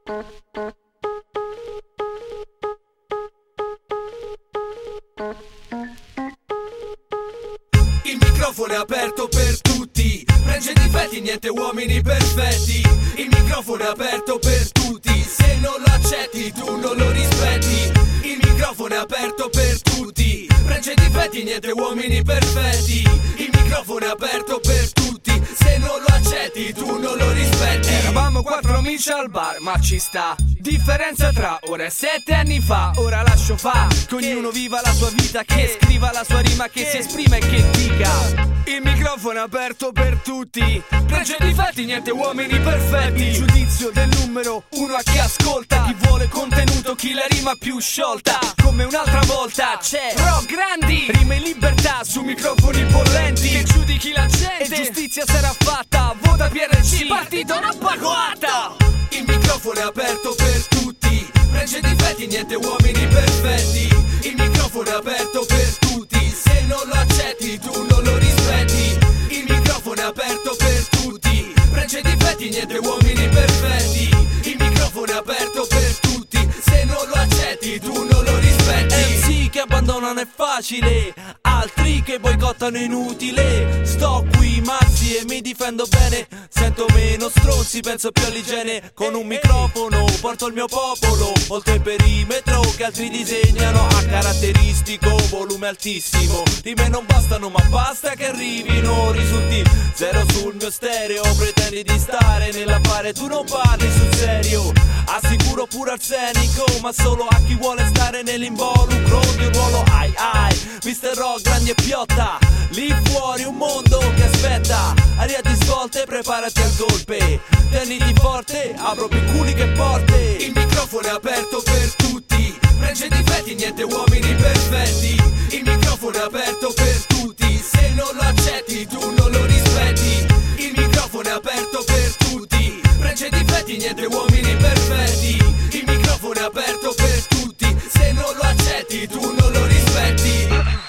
Il microfono è aperto per tutti, prende difetti, niente uomini perfetti. Il microfono è aperto per tutti, se non lo accetti tu non lo rispetti. Il microfono è aperto per tutti, prende difetti, niente uomini perfetti. Il microfono è aperto per tutti, se non lo accetti tu non lo rispetti. Eravamo 4 amici al bar, ma ci sta differenza tra ora e 7 anni fa. Ora lascio fa, che ognuno viva la sua vita, che scriva la sua rima, che si esprima e che dica. Il microfono è aperto per tutti, pregi e difetti, niente uomini perfetti. Il giudizio del numero uno a chi ascolta, chi vuole contenuto, chi la rima più sciolta. Come un'altra volta c'è rock grandi, rime e libertà su microfoni bollenti, che giudichi la gente e giustizia sarà fatta. Vota PRC, partito Roppa Coatta. Il microfono è aperto per tutti, pregi e difetti, niente uomini perfetti. Il microfono è aperto per tutti, se non lo accetti tu non lo rispetti. Il microfono è aperto per tutti, pregi e difetti, niente uomini perfetti. Il microfono è aperto per tutti, se non lo accetti tu non lo rispetti. MC che abbandonano è facile, altri che boicottano inutile. Sto qui mazzi e mi difendo bene, sento meno stronzi, penso più all'igiene. Con un microfono porto il mio popolo oltre il perimetro che altri disegnano. A caratteristico volume altissimo, di me non bastano ma basta che arrivino. Risulti zero sul mio stereo, pretendi di stare nell'affare, tu non parli sul serio. Assicuro pure arsenico, ma solo a chi vuole stare nell'involucro di un ruolo. Ai ai, Mr. Rock, grandi e piotta, lì fuori un mondo che aspetta. Aria di svolte, preparati al golpe, teniti forte, apro più culi che porte. Il microfono è aperto per tutti, pregi e difetti, niente uomini perfetti. Il microfono è aperto per tutti, se non lo accetti tu non lo rispetti. Il microfono è aperto per tutti, pregi e difetti, niente uomini perfetti. Il microfono è aperto per tutti, se non lo accetti tu non lo rispetti.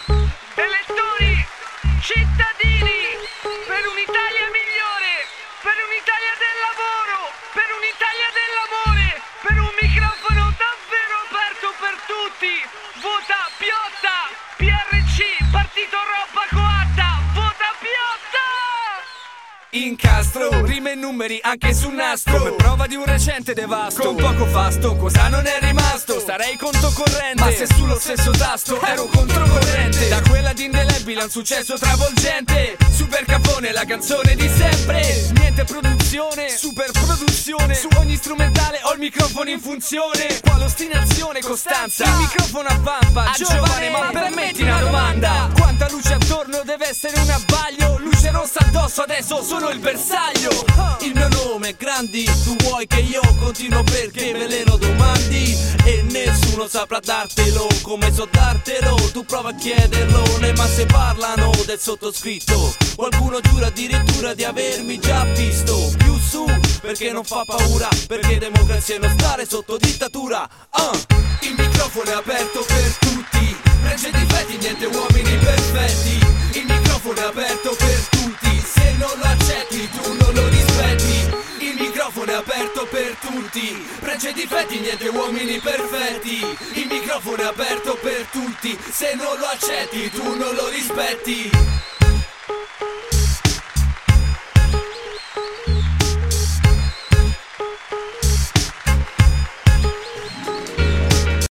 Elettori, cittadini, per un'Italia migliore, per un'Italia del lavoro, per un'Italia dell'amore, per un microfono davvero aperto per tutti. Vota Piotta, PRC, partito Roppa Coatta, vota Piotta! Incastro, rime e numeri anche sul nastro, come prova di un recente devasto. Con poco fasto, cosa non è rimasto? Starei conto corrente, ma se sullo stesso tasto ero controcorrente. Da quella di indelebile a un successo travolgente, Super Capone, la canzone di sempre. Niente produzione, super produzione, su ogni strumentale ho il microfono in funzione. Quale ostinazione, costanza, il microfono a vampa, giovane, ma permetti una domanda. Quanta luce attorno, deve essere un abbaglio. Luce rossa addosso, adesso sono il bersaglio. Il mio nome è Grandi, tu vuoi che io continuo perché veleno domandi e nessuno saprà dartelo come so dartelo. Tu prova a chiederlo, le masse parlano del sottoscritto, qualcuno giura addirittura di avermi già visto. Più su, perché non fa paura, perché democrazia è non stare sotto dittatura. Il microfono è aperto per tutti, pregi e difetti, niente uomini perfetti. Il microfono è aperto per tutti, se non lo accetti tu non lo rispetti. Il microfono è aperto per tutti, pregi e difetti, niente uomini perfetti. Il microfono è aperto per tutti, se non lo accetti tu non lo rispetti.